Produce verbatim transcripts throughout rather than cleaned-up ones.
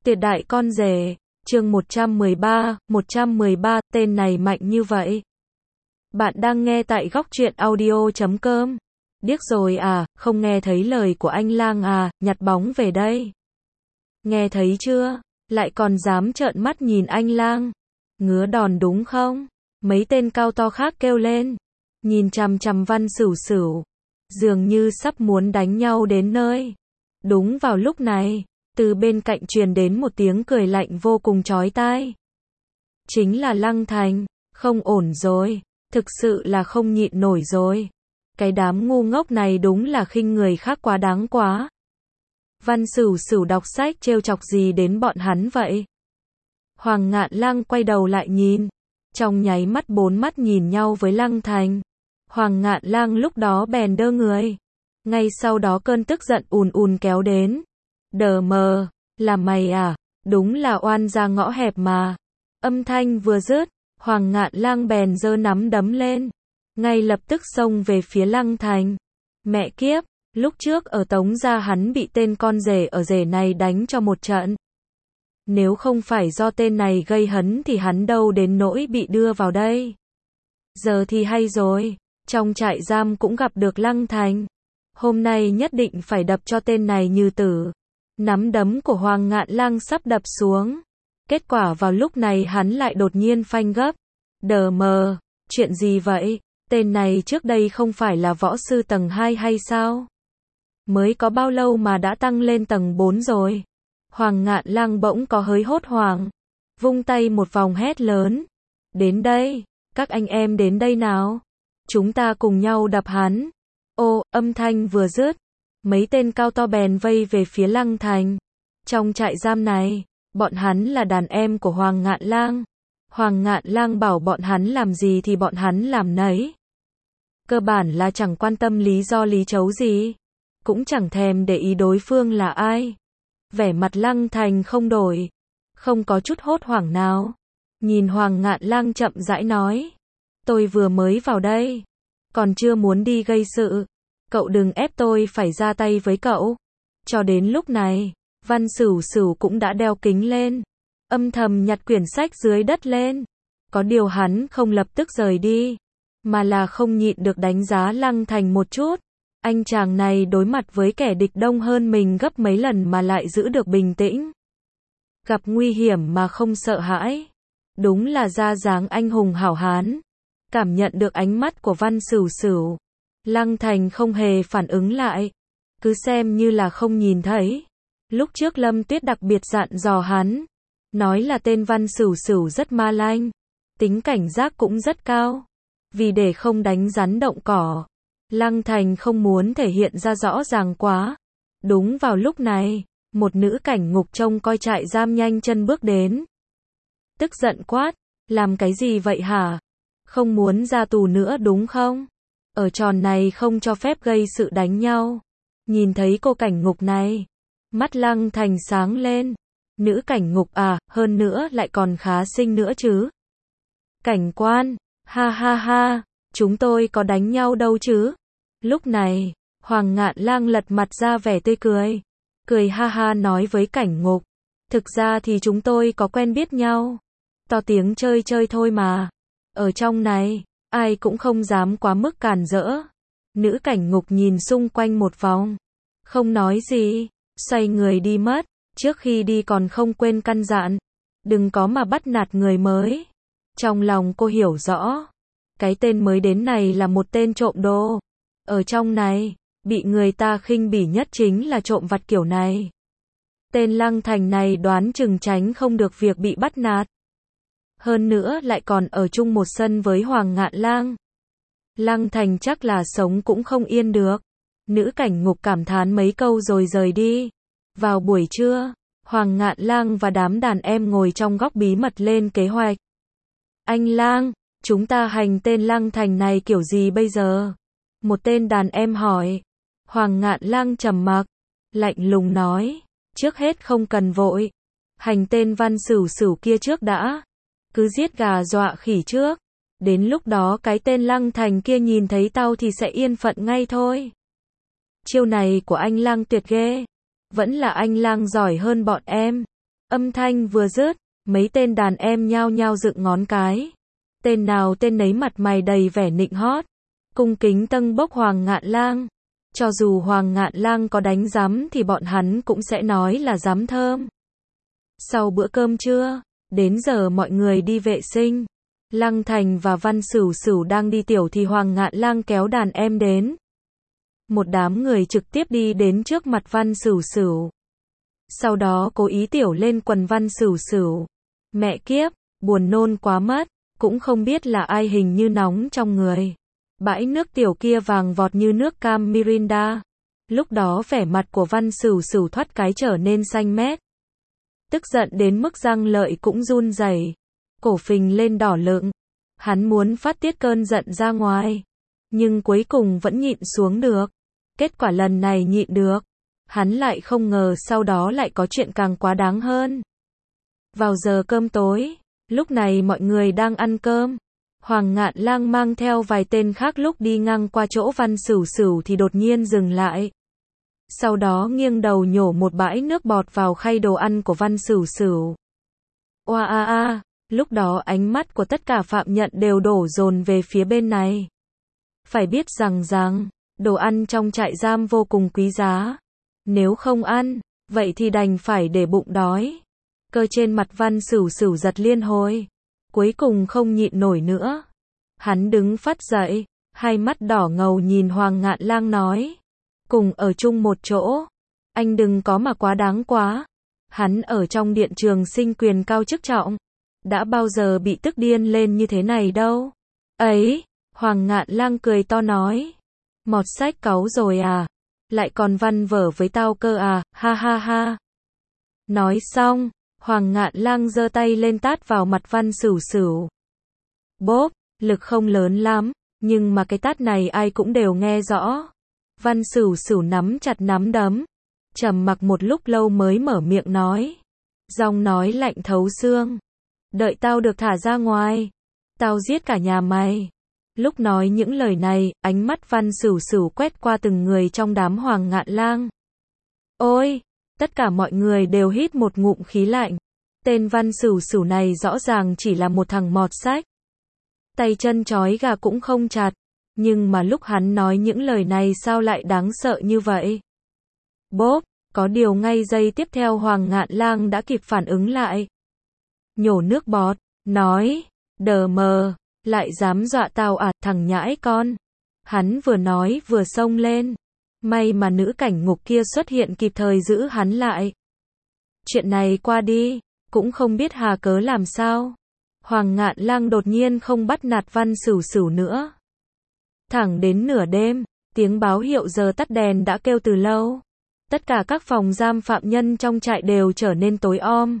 Tuyệt đại con rể, chương một trăm mười ba, một trăm mười ba, tên này mạnh như vậy. Bạn đang nghe tại góc truyện audio chấm com. Điếc rồi à, không nghe thấy lời của anh lang à, nhặt bóng về đây. Nghe thấy chưa, lại còn dám trợn mắt nhìn anh lang. Ngứa đòn đúng không? Mấy tên cao to khác kêu lên. Nhìn chằm chằm Văn Sửu Sửu. Dường như sắp muốn đánh nhau đến nơi. Đúng vào lúc này, từ bên cạnh truyền đến một tiếng cười lạnh vô cùng chói tai. Chính là Lăng Thành, không ổn rồi, thực sự là không nhịn nổi rồi. Cái đám ngu ngốc này đúng là khinh người khác quá đáng quá. Văn Sửu Sửu đọc sách trêu chọc gì đến bọn hắn vậy? Hoàng Ngạn Lang quay đầu lại nhìn, trong nháy mắt bốn mắt nhìn nhau với Lăng Thành. Hoàng Ngạn Lang lúc đó bèn đơ người. Ngay sau đó cơn tức giận ùn ùn kéo đến. Đờ mờ, là mày à, đúng là oan ra ngõ hẹp mà. Âm thanh vừa dứt, Hoàng Ngạn Lang bèn giơ nắm đấm lên, ngay lập tức xông về phía Lăng Thành. Mẹ kiếp, lúc trước ở Tống gia hắn bị tên con rể ở rể này đánh cho một trận. Nếu không phải do tên này gây hấn thì hắn đâu đến nỗi bị đưa vào đây. Giờ thì hay rồi, trong trại giam cũng gặp được Lăng Thành. Hôm nay nhất định phải đập cho tên này như tử. Nắm đấm của Hoàng Ngạn Lang sắp đập xuống. Kết quả vào lúc này hắn lại đột nhiên phanh gấp. Đờ mờ, chuyện gì vậy? Tên này trước đây không phải là võ sư tầng hai hay sao? Mới có bao lâu mà đã tăng lên tầng bốn rồi? Hoàng Ngạn Lang bỗng có hơi hốt hoảng. Vung tay một vòng hét lớn. Đến đây, các anh em đến đây nào. Chúng ta cùng nhau đập hắn. Ô, âm thanh vừa dứt. Mấy tên cao to bèn vây về phía Lăng Thành. Trong trại giam này, bọn hắn là đàn em của Hoàng Ngạn Lang. Hoàng Ngạn Lang bảo bọn hắn làm gì thì bọn hắn làm nấy. Cơ bản là chẳng quan tâm lý do lý chấu gì. Cũng chẳng thèm để ý đối phương là ai. Vẻ mặt Lăng Thành không đổi. Không có chút hốt hoảng nào. Nhìn Hoàng Ngạn Lang chậm rãi nói. Tôi vừa mới vào đây. Còn chưa muốn đi gây sự. Cậu đừng ép tôi phải ra tay với cậu. Cho đến lúc này, Văn Sửu Sửu cũng đã đeo kính lên. Âm thầm nhặt quyển sách dưới đất lên. Có điều hắn không lập tức rời đi. Mà là không nhịn được đánh giá Lăng Thành một chút. Anh chàng này đối mặt với kẻ địch đông hơn mình gấp mấy lần mà lại giữ được bình tĩnh. Gặp nguy hiểm mà không sợ hãi. Đúng là ra dáng anh hùng hảo hán. Cảm nhận được ánh mắt của Văn Sửu Sửu. Lăng Thành không hề phản ứng lại. Cứ xem như là không nhìn thấy. Lúc trước Lâm Tuyết đặc biệt dặn dò hắn. Nói là tên Văn Sửu Sửu rất ma lanh. Tính cảnh giác cũng rất cao. Vì để không đánh rắn động cỏ. Lăng Thành không muốn thể hiện ra rõ ràng quá. Đúng vào lúc này, một nữ cảnh ngục trông coi trại giam nhanh chân bước đến. Tức giận quát. Làm cái gì vậy hả? Không muốn ra tù nữa đúng không? Ở tròn này không cho phép gây sự đánh nhau. Nhìn thấy cô cảnh ngục này, mắt Lăng Thành sáng lên. Nữ cảnh ngục à, hơn nữa lại còn khá xinh nữa chứ. Cảnh quan, ha ha ha, chúng tôi có đánh nhau đâu chứ. Lúc này, Hoàng Ngạn Lang lật mặt ra vẻ tươi cười. Cười ha ha nói với cảnh ngục. Thực ra thì chúng tôi có quen biết nhau. To tiếng chơi chơi thôi mà. Ở trong này, ai cũng không dám quá mức càn rỡ. Nữ cảnh ngục nhìn xung quanh một vòng. Không nói gì, xoay người đi mất. Trước khi đi còn không quên căn dặn. Đừng có mà bắt nạt người mới. Trong lòng cô hiểu rõ. Cái tên mới đến này là một tên trộm đồ. Ở trong này, bị người ta khinh bỉ nhất chính là trộm vặt kiểu này. Tên Lăng Thành này đoán chừng tránh không được việc bị bắt nạt. Hơn nữa lại còn ở chung một sân với Hoàng Ngạn Lang. Lăng Thành chắc là sống cũng không yên được. Nữ cảnh ngục cảm thán mấy câu rồi rời đi. Vào buổi trưa, Hoàng Ngạn Lang và đám đàn em ngồi trong góc bí mật lên kế hoạch. Anh Lang, chúng ta hành tên Lăng Thành này kiểu gì bây giờ? Một tên đàn em hỏi. Hoàng Ngạn Lang trầm mặc, lạnh lùng nói. Trước hết không cần vội. Hành tên Văn Sửu Sửu kia trước đã. Cứ giết gà dọa khỉ trước. Đến lúc đó cái tên Lăng Thành kia nhìn thấy tao thì sẽ yên phận ngay thôi. Chiêu này của anh Lang tuyệt ghê. Vẫn là anh Lang giỏi hơn bọn em. Âm thanh vừa dứt, mấy tên đàn em nhao nhao dựng ngón cái. Tên nào tên nấy mặt mày đầy vẻ nịnh hót, cung kính tâng bốc Hoàng Ngạn Lang. Cho dù Hoàng Ngạn Lang có đánh giám thì bọn hắn cũng sẽ nói là giám thơm. Sau bữa cơm trưa, đến giờ mọi người đi vệ sinh. Lăng Thành và Văn Sửu Sửu đang đi tiểu thì Hoàng Ngạn Lang kéo đàn em đến. Một đám người trực tiếp đi đến trước mặt Văn Sửu Sửu. Sau đó cố ý tiểu lên quần Văn Sửu Sửu. Mẹ kiếp, buồn nôn quá mất, cũng không biết là ai hình như nóng trong người. Bãi nước tiểu kia vàng vọt như nước cam Mirinda. Lúc đó vẻ mặt của Văn Sửu Sửu thoát cái trở nên xanh mét. Tức giận đến mức răng lợi cũng run rẩy, cổ phình lên đỏ lựng. Hắn muốn phát tiết cơn giận ra ngoài, nhưng cuối cùng vẫn nhịn xuống được. Kết quả lần này nhịn được, hắn lại không ngờ sau đó lại có chuyện càng quá đáng hơn. Vào giờ cơm tối, lúc này mọi người đang ăn cơm. Hoàng Ngạn Lang mang theo vài tên khác lúc đi ngang qua chỗ Văn Sửu Sửu thì đột nhiên dừng lại. Sau đó nghiêng đầu nhổ một bãi nước bọt vào khay đồ ăn của Văn Sửu Sửu. Oa a a, lúc đó ánh mắt của tất cả phạm nhân đều đổ dồn về phía bên này. Phải biết rằng rằng, đồ ăn trong trại giam vô cùng quý giá. Nếu không ăn, vậy thì đành phải để bụng đói. Cơ trên mặt Văn Sửu Sửu giật liên hồi. Cuối cùng không nhịn nổi nữa. Hắn đứng phát dậy, hai mắt đỏ ngầu nhìn Hoàng Ngạn Lang nói. Cùng ở chung một chỗ. Anh đừng có mà quá đáng quá. Hắn ở trong điện trường sinh quyền cao chức trọng. Đã bao giờ bị tức điên lên như thế này đâu. Ấy, Hoàng Ngạn Lang cười to nói. Mọt sách cáu rồi à? Lại còn văn vở với tao cơ à? Ha ha ha. Nói xong, Hoàng Ngạn Lang giơ tay lên tát vào mặt Văn Sửu Sửu. Bốp, lực không lớn lắm, nhưng mà cái tát này ai cũng đều nghe rõ. Văn Sửu Sửu nắm chặt nắm đấm, trầm mặc một lúc lâu mới mở miệng nói. Giọng nói lạnh thấu xương. Đợi tao được thả ra ngoài, tao giết cả nhà mày. Lúc nói những lời này, ánh mắt Văn Sửu Sửu quét qua từng người trong đám Hoàng Ngạn Lang. Ôi! Tất cả mọi người đều hít một ngụm khí lạnh. Tên Văn Sửu Sửu này rõ ràng chỉ là một thằng mọt sách. Tay chân trói gà cũng không chặt. Nhưng mà lúc hắn nói những lời này sao lại đáng sợ như vậy? Bốp, có điều ngay giây tiếp theo Hoàng Ngạn Lang đã kịp phản ứng lại. Nhổ nước bọt, nói, đờ mờ, lại dám dọa tao à, thằng nhãi con. Hắn vừa nói vừa xông lên. May mà nữ cảnh ngục kia xuất hiện kịp thời giữ hắn lại. Chuyện này qua đi, cũng không biết hà cớ làm sao. Hoàng Ngạn Lang đột nhiên không bắt nạt Văn Sửu Sửu nữa. Thẳng đến nửa đêm, tiếng báo hiệu giờ tắt đèn đã kêu từ lâu. Tất cả các phòng giam phạm nhân trong trại đều trở nên tối om.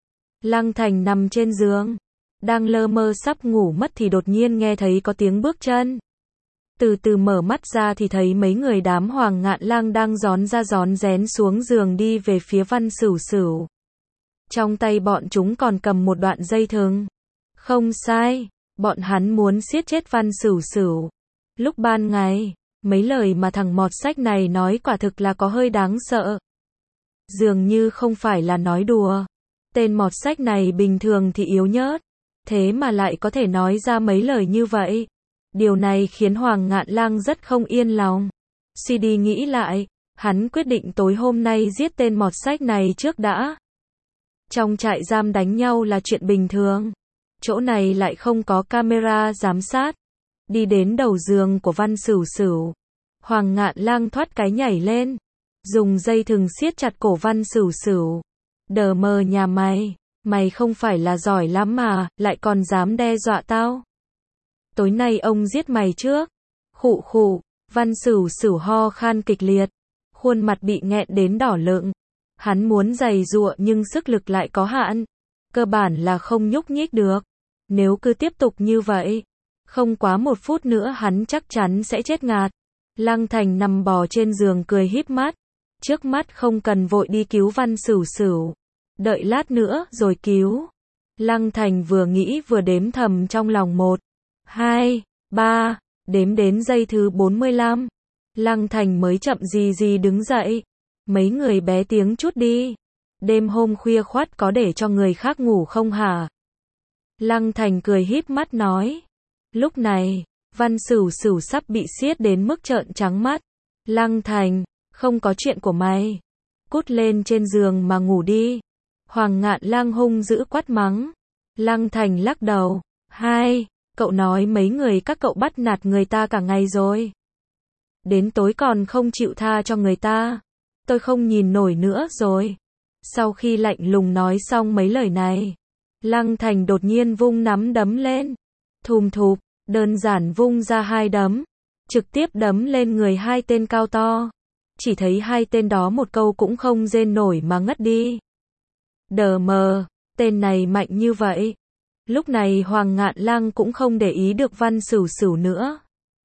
Lăng Thành nằm trên giường, đang lơ mơ sắp ngủ mất thì đột nhiên nghe thấy có tiếng bước chân. Từ từ mở mắt ra thì thấy mấy người đám Hoàng Ngạn Lang đang rón ra rón rén xuống giường đi về phía Văn Sửu Sửu. Trong tay bọn chúng còn cầm một đoạn dây thừng. Không sai, bọn hắn muốn siết chết Văn Sửu Sửu. Lúc ban ngày, mấy lời mà thằng mọt sách này nói quả thực là có hơi đáng sợ. Dường như không phải là nói đùa. Tên mọt sách này bình thường thì yếu nhớt, thế mà lại có thể nói ra mấy lời như vậy. Điều này khiến Hoàng Ngạn Lang rất không yên lòng. Suy đi nghĩ lại, hắn quyết định tối hôm nay giết tên mọt sách này trước đã. Trong trại giam đánh nhau là chuyện bình thường. Chỗ này lại không có camera giám sát. Đi đến đầu giường của Văn Sửu Sửu. Hoàng Ngạn Lang thoát cái nhảy lên. Dùng dây thừng siết chặt cổ Văn Sửu Sửu. Đờ mờ nhà mày, mày không phải là giỏi lắm mà, lại còn dám đe dọa tao. Tối nay ông giết mày trước. Khụ khụ, Văn Sửu Sửu ho khan kịch liệt. Khuôn mặt bị nghẹn đến đỏ lựng. Hắn muốn giày giụa nhưng sức lực lại có hạn. Cơ bản là không nhúc nhích được. Nếu cứ tiếp tục như vậy, không quá một phút nữa hắn chắc chắn sẽ chết ngạt. Lăng Thành nằm bò trên giường cười híp mắt. Trước mắt không cần vội đi cứu Văn Sửu Sửu. Đợi lát nữa rồi cứu. Lăng Thành vừa nghĩ vừa đếm thầm trong lòng một, hai, ba, đếm đến giây thứ bốn mươi lăm. Lăng Thành mới chậm gì gì đứng dậy. Mấy người bé tiếng chút đi. Đêm hôm khuya khoắt có để cho người khác ngủ không hả? Lăng Thành cười híp mắt nói. Lúc này, Văn Sửu Sửu sắp bị siết đến mức trợn trắng mắt. Lăng Thành, không có chuyện của mày. Cút lên trên giường mà ngủ đi. Hoàng Ngạn Lang hung dữ quát mắng. Lăng Thành lắc đầu. Hai, cậu nói mấy người các cậu bắt nạt người ta cả ngày rồi. Đến tối còn không chịu tha cho người ta. Tôi không nhìn nổi nữa rồi. Sau khi lạnh lùng nói xong mấy lời này, Lăng Thành đột nhiên vung nắm đấm lên. Thùm thụp, đơn giản vung ra hai đấm. Trực tiếp đấm lên người hai tên cao to. Chỉ thấy hai tên đó một câu cũng không rên nổi mà ngất đi. Đờ mờ, tên này mạnh như vậy. Lúc này Hoàng Ngạn Lang cũng không để ý được Văn Sửu Sửu nữa.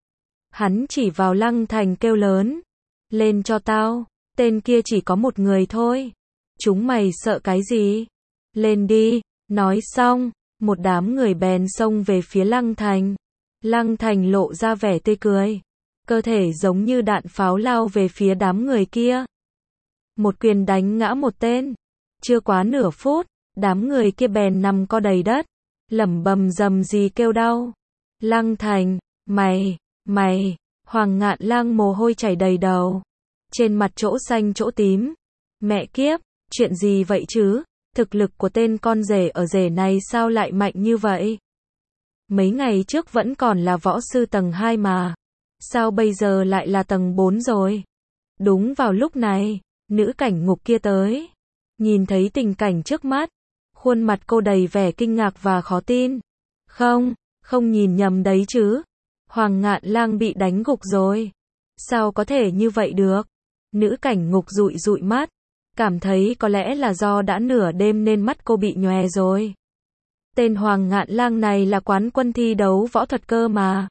Hắn chỉ vào Lăng Thành kêu lớn. Lên cho tao, tên kia chỉ có một người thôi. Chúng mày sợ cái gì? Lên đi, nói xong, một đám người bèn xông về phía Lăng Thành. Lăng Thành lộ ra vẻ tươi cười. Cơ thể giống như đạn pháo lao về phía đám người kia. Một quyền đánh ngã một tên. Chưa quá nửa phút, đám người kia bèn nằm co đầy đất. Lẩm bẩm rầm rì kêu đau. Lăng Thành, mày, mày, Hoàng Ngạn Lang mồ hôi chảy đầy đầu. Trên mặt chỗ xanh chỗ tím. Mẹ kiếp, chuyện gì vậy chứ? Thực lực của tên con rể ở rể này sao lại mạnh như vậy? Mấy ngày trước vẫn còn là võ sư tầng hai mà. Sao bây giờ lại là tầng bốn rồi? Đúng vào lúc này, nữ cảnh ngục kia tới. Nhìn thấy tình cảnh trước mắt, khuôn mặt cô đầy vẻ kinh ngạc và khó tin. Không, không nhìn nhầm đấy chứ. Hoàng Ngạn Lang bị đánh gục rồi. Sao có thể như vậy được? Nữ cảnh ngục dụi dụi mắt. Cảm thấy có lẽ là do đã nửa đêm nên mắt cô bị nhòe rồi. Tên Hoàng Ngạn Lang này là quán quân thi đấu võ thuật cơ mà.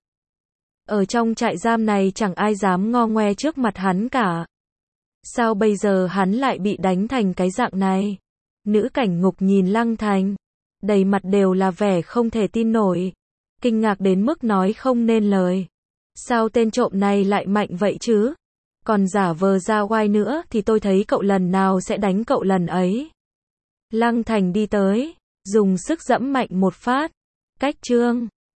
Ở trong trại giam này chẳng ai dám ngo ngoe trước mặt hắn cả. Sao bây giờ hắn lại bị đánh thành cái dạng này? Nữ cảnh ngục nhìn Lăng Thành. Đầy mặt đều là vẻ không thể tin nổi. Kinh ngạc đến mức nói không nên lời. Sao tên trộm này lại mạnh vậy chứ? Còn giả vờ ra oai nữa thì tôi thấy cậu lần nào sẽ đánh cậu lần ấy. Lăng Thành đi tới, dùng sức giẫm mạnh một phát. Cách chương